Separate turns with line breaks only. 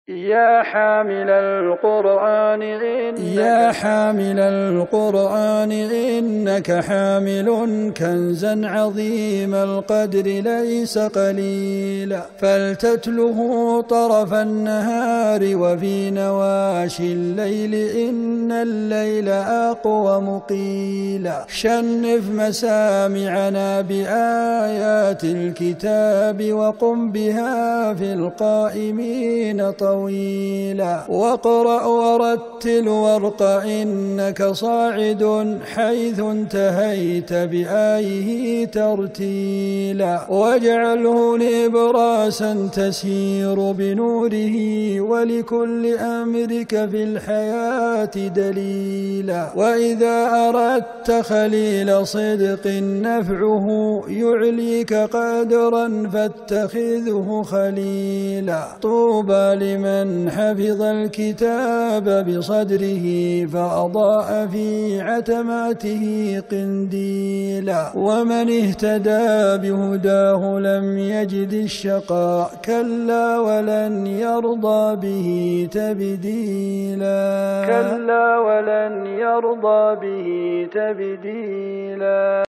يا حامل القرآن إنك حامل كنزا عظيم القدر ليس قليلا، فلتتله طرف النهار وفي نواشي الليل إن الليل أقوم قيلا. شنف مسامعنا بآيات الكتاب وقم بها في القائمين طويلا، واقرأ ورتل وارق إنك صاعد حيث انتهيت بآيه ترتيلا، واجعله نبراسا تسير بنوره ولكل أمرك في الحياة دليلا. وإذا أردت خليل صدق نفعه يعليك قدرا فاتخذه خليلا. طوبى لمن حفظ الكتاب بصدره فأضاء في عتماته قنديلا، ومن اهتدى بهداه لم يجد الشقاء كلا ولن يرضى به تبديلا.